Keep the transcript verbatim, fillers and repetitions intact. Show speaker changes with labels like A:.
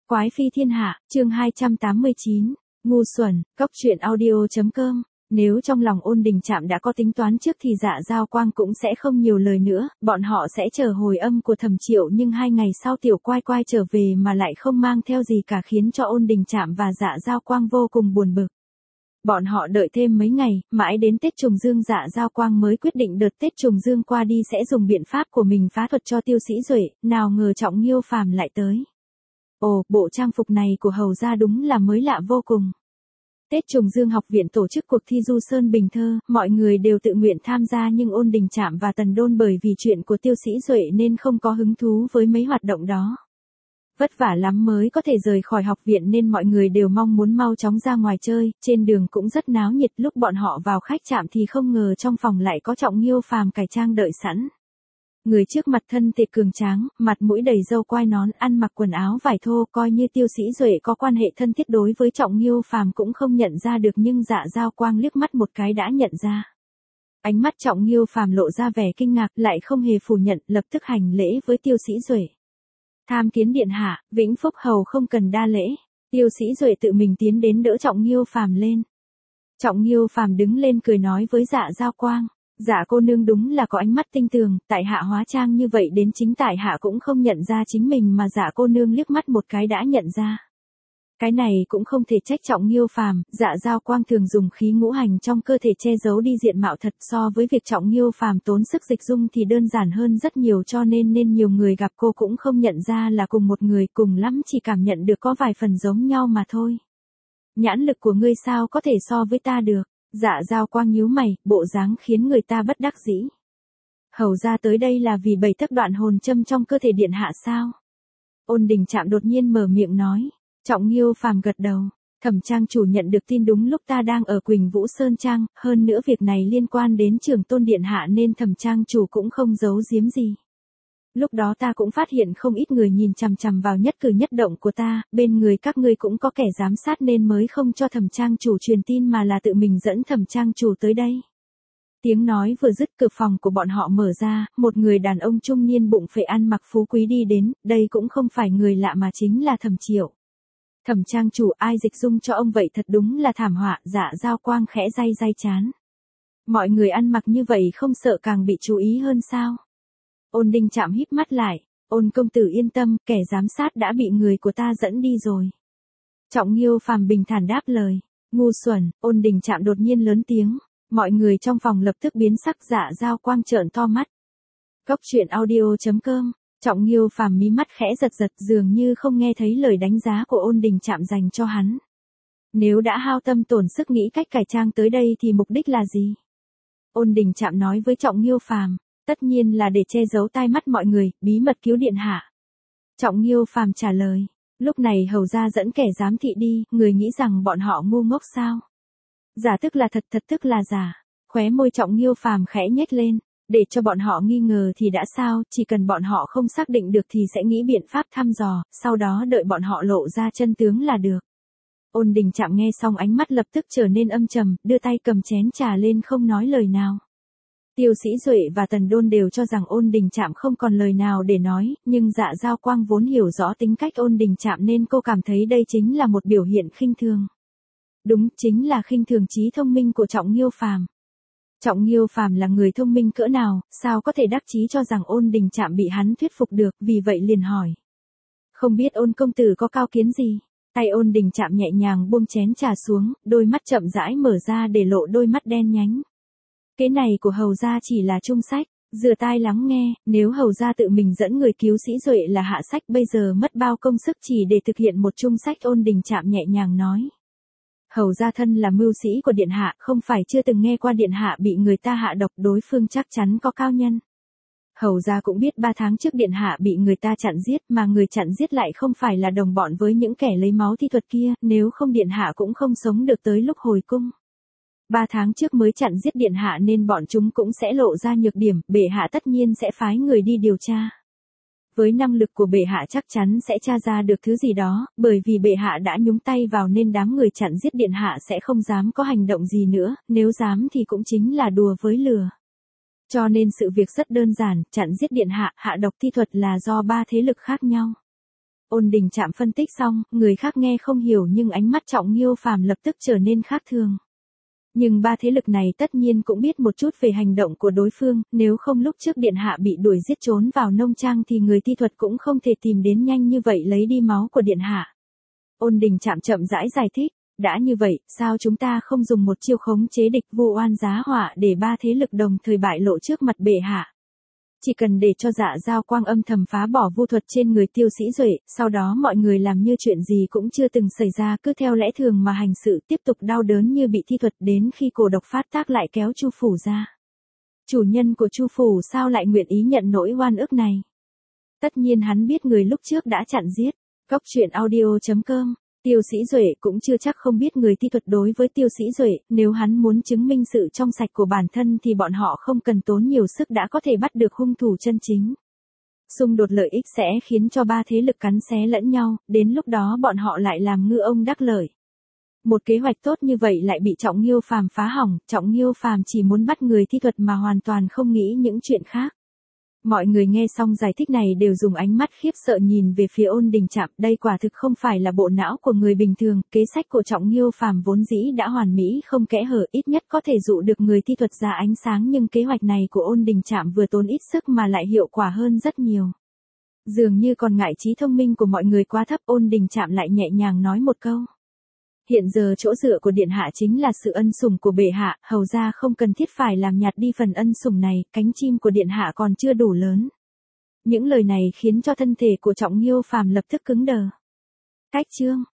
A: Quái phi thiên hạ, chương hai trăm tám mươi chín, ngu xuẩn, cốc truyện audio.com. Nếu trong lòng Ôn Đình Trạm đã có tính toán trước thì Dạ Giao Quang cũng sẽ không nhiều lời nữa, bọn họ sẽ chờ hồi âm của Thẩm Triệu, nhưng hai ngày sau Tiểu Quai Quai trở về mà lại không mang theo gì cả, khiến cho Ôn Đình Trạm và Dạ Giao Quang vô cùng buồn bực. Bọn họ đợi thêm mấy ngày, mãi đến Tết Trùng Dương Dạ Giao Quang mới quyết định đợt Tết Trùng Dương qua đi sẽ dùng biện pháp của mình phá thuật cho Tiêu Sĩ Duệ, nào ngờ Trọng Nghiêu Phàm lại tới. Ồ, bộ trang phục này của hầu gia đúng là mới lạ vô cùng. Tết Trùng Dương học viện tổ chức cuộc thi du sơn bình thơ, mọi người đều tự nguyện tham gia, nhưng Ôn Đình Trạm và Tần Đôn bởi vì chuyện của Tiêu Sĩ Duệ nên không có hứng thú với mấy hoạt động đó. Vất vả lắm mới có thể rời khỏi học viện nên mọi người đều mong muốn mau chóng ra ngoài chơi, trên đường cũng rất náo nhiệt. Lúc bọn họ vào khách trạm thì không ngờ trong phòng lại có Trọng Nghiêu Phàm cải trang đợi sẵn. Người trước mặt thân thể cường tráng, mặt mũi đầy râu quai nón, ăn mặc quần áo vải thô, coi như Tiêu Sĩ Duệ có quan hệ thân thiết đối với Trọng Nghiêu Phàm cũng không nhận ra được, nhưng Dạ Giao Quang liếc mắt một cái đã nhận ra. Ánh mắt Trọng Nghiêu Phàm lộ ra vẻ kinh ngạc, lại không hề phủ nhận, lập tức hành lễ với Tiêu Sĩ Duệ. Tham kiến điện hạ, Vĩnh Phúc hầu không cần đa lễ. Tiêu Sĩ Duệ tự mình tiến đến đỡ Trọng Nghiêu Phàm lên. Trọng Nghiêu Phàm đứng lên cười nói với Dạ Giao Quang. Dạ cô nương đúng là có ánh mắt tinh tường, tại hạ hóa trang như vậy đến chính tại hạ cũng không nhận ra chính mình mà dạ cô nương liếc mắt một cái đã nhận ra. Cái này cũng không thể trách Trọng Nghiêu Phàm, Dạ Giao Quang thường dùng khí ngũ hành trong cơ thể che giấu đi diện mạo thật, so với việc Trọng Nghiêu Phàm tốn sức dịch dung thì đơn giản hơn rất nhiều, cho nên nên nhiều người gặp cô cũng không nhận ra là cùng một người, cùng lắm chỉ cảm nhận được có vài phần giống nhau mà thôi. Nhãn lực của ngươi sao có thể so với ta được? Dạ Giao Quang nhíu mày, bộ dáng khiến người ta bất đắc dĩ. Hầu ra tới đây là vì bảy thất đoạn hồn châm trong cơ thể điện hạ sao? Ôn Đình Trạm đột nhiên mở miệng nói. Trọng Nghiêu Phàm gật đầu. Thẩm trang chủ nhận được tin đúng lúc ta đang ở Quỳnh Vũ Sơn Trang, hơn nữa việc này liên quan đến Trường Tôn điện hạ nên thẩm trang chủ cũng không giấu giếm gì. Lúc đó ta cũng phát hiện không ít người nhìn chằm chằm vào nhất cử nhất động của ta, bên người các ngươi cũng có kẻ giám sát nên mới không cho thẩm trang chủ truyền tin mà là tự mình dẫn thẩm trang chủ tới đây. Tiếng nói vừa dứt, cửa phòng của bọn họ mở ra, một người đàn ông trung niên bụng phệ ăn mặc phú quý đi đến, đây cũng không phải người lạ mà chính là Thẩm Triệu. Thẩm trang chủ, ai dịch dung cho ông vậy, thật đúng là thảm họa. Dạ Giao Quang khẽ day day chán. Mọi người ăn mặc như vậy không sợ càng bị chú ý hơn sao? Ôn Đình Trạm híp mắt lại. Ôn công tử yên tâm, kẻ giám sát đã bị người của ta dẫn đi rồi. Trọng Nghiêu Phàm bình thản đáp lời. Ngu xuẩn. Ôn Đình Trạm đột nhiên lớn tiếng. Mọi người trong phòng lập tức biến sắc. Dạ Giao Quang trợn to mắt. Cốc truyện audio.com. Trọng Nghiêu Phàm mí mắt khẽ giật giật, dường như không nghe thấy lời đánh giá của Ôn Đình Trạm dành cho hắn. Nếu đã hao tâm tổn sức nghĩ cách cải trang tới đây thì mục đích là gì? Ôn Đình Trạm nói với Trọng Nghiêu Phàm. Tất nhiên là để che giấu tai mắt mọi người, bí mật cứu điện hạ. Trọng Nghiêu Phàm trả lời. Lúc này hầu gia dẫn kẻ giám thị đi, người nghĩ rằng bọn họ ngu ngốc sao? Giả tức là thật, thật tức là giả. Khóe môi Trọng Nghiêu Phàm khẽ nhếch lên. Để cho bọn họ nghi ngờ thì đã sao, chỉ cần bọn họ không xác định được thì sẽ nghĩ biện pháp thăm dò, sau đó đợi bọn họ lộ ra chân tướng là được. Ôn Đình Trạm nghe xong ánh mắt lập tức trở nên âm trầm, đưa tay cầm chén trà lên không nói lời nào. Tiêu Sĩ Duệ và Tần Đôn đều cho rằng Ôn Đình Trạm không còn lời nào để nói, nhưng Dạ Giao Quang vốn hiểu rõ tính cách Ôn Đình Trạm nên cô cảm thấy đây chính là một biểu hiện khinh thường. Đúng, chính là khinh thường trí thông minh của Trọng Nghiêu Phàm. Trọng Nghiêu Phàm là người thông minh cỡ nào, sao có thể đắc chí cho rằng Ôn Đình Trạm bị hắn thuyết phục được, vì vậy liền hỏi. Không biết Ôn công tử có cao kiến gì? Tay Ôn Đình Trạm nhẹ nhàng buông chén trà xuống, đôi mắt chậm rãi mở ra để lộ đôi mắt đen nhánh. Cái này của hầu gia chỉ là trung sách, rửa tai lắng nghe, nếu hầu gia tự mình dẫn người cứu Sĩ Duệ là hạ sách, bây giờ mất bao công sức chỉ để thực hiện một trung sách. Ôn Đình Trạm nhẹ nhàng nói. Hầu gia thân là mưu sĩ của điện hạ, không phải chưa từng nghe qua điện hạ bị người ta hạ độc, đối phương chắc chắn có cao nhân. Hầu gia cũng biết ba tháng trước điện hạ bị người ta chặn giết, mà người chặn giết lại không phải là đồng bọn với những kẻ lấy máu thi thuật kia, nếu không điện hạ cũng không sống được tới lúc hồi cung. Ba tháng trước mới chặn giết điện hạ nên bọn chúng cũng sẽ lộ ra nhược điểm, bệ hạ tất nhiên sẽ phái người đi điều tra. Với năng lực của bệ hạ chắc chắn sẽ tra ra được thứ gì đó, bởi vì bệ hạ đã nhúng tay vào nên đám người chặn giết điện hạ sẽ không dám có hành động gì nữa, nếu dám thì cũng chính là đùa với lừa. Cho nên sự việc rất đơn giản, chặn giết điện hạ, hạ độc thi thuật là do ba thế lực khác nhau. Ôn Đình Trạm phân tích xong, người khác nghe không hiểu nhưng ánh mắt Trọng Nghiêu Phàm lập tức trở nên khác thường. Nhưng ba thế lực này tất nhiên cũng biết một chút về hành động của đối phương, nếu không lúc trước điện hạ bị đuổi giết trốn vào nông trang thì người thi thuật cũng không thể tìm đến nhanh như vậy lấy đi máu của điện hạ. Ôn Đình Trạm chậm rãi giải thích, đã như vậy, sao chúng ta không dùng một chiêu khống chế địch vu oan giá họa để ba thế lực đồng thời bại lộ trước mặt bệ hạ? Chỉ cần để cho Dạ Dao Quang âm thầm phá bỏ vu thuật trên người Tiêu Sĩ Duệ, sau đó mọi người làm như chuyện gì cũng chưa từng xảy ra, cứ theo lẽ thường mà hành sự, tiếp tục đau đớn như bị thi thuật đến khi cổ độc phát tác lại kéo Chu phủ ra. Chủ nhân của Chu phủ sao lại nguyện ý nhận nỗi oan ức này? Tất nhiên hắn biết người lúc trước đã chặn giết. Góc truyện audio chấm com. Tiêu Sĩ Duệ cũng chưa chắc không biết người thi thuật đối với Tiêu Sĩ Duệ, nếu hắn muốn chứng minh sự trong sạch của bản thân thì bọn họ không cần tốn nhiều sức đã có thể bắt được hung thủ chân chính. Xung đột lợi ích sẽ khiến cho ba thế lực cắn xé lẫn nhau, đến lúc đó bọn họ lại làm ngư ông đắc lợi. Một kế hoạch tốt như vậy lại bị Trọng Nghiêu Phàm phá hỏng, Trọng Nghiêu Phàm chỉ muốn bắt người thi thuật mà hoàn toàn không nghĩ những chuyện khác. Mọi người nghe xong giải thích này đều dùng ánh mắt khiếp sợ nhìn về phía Ôn Đình Trạm, đây quả thực không phải là bộ não của người bình thường, kế sách của Trọng Nghiêu Phàm vốn dĩ đã hoàn mỹ không kẽ hở, ít nhất có thể dụ được người thi thuật ra ánh sáng, nhưng kế hoạch này của Ôn Đình Trạm vừa tốn ít sức mà lại hiệu quả hơn rất nhiều. Dường như còn ngại trí thông minh của mọi người quá thấp, Ôn Đình Trạm lại nhẹ nhàng nói một câu. Hiện giờ chỗ dựa của điện hạ chính là sự ân sủng của bệ hạ, hầu ra không cần thiết phải làm nhạt đi phần ân sủng này, cánh chim của điện hạ còn chưa đủ lớn. Những lời này khiến cho thân thể của Trọng Nghiêu Phàm lập tức cứng đờ. Cách chương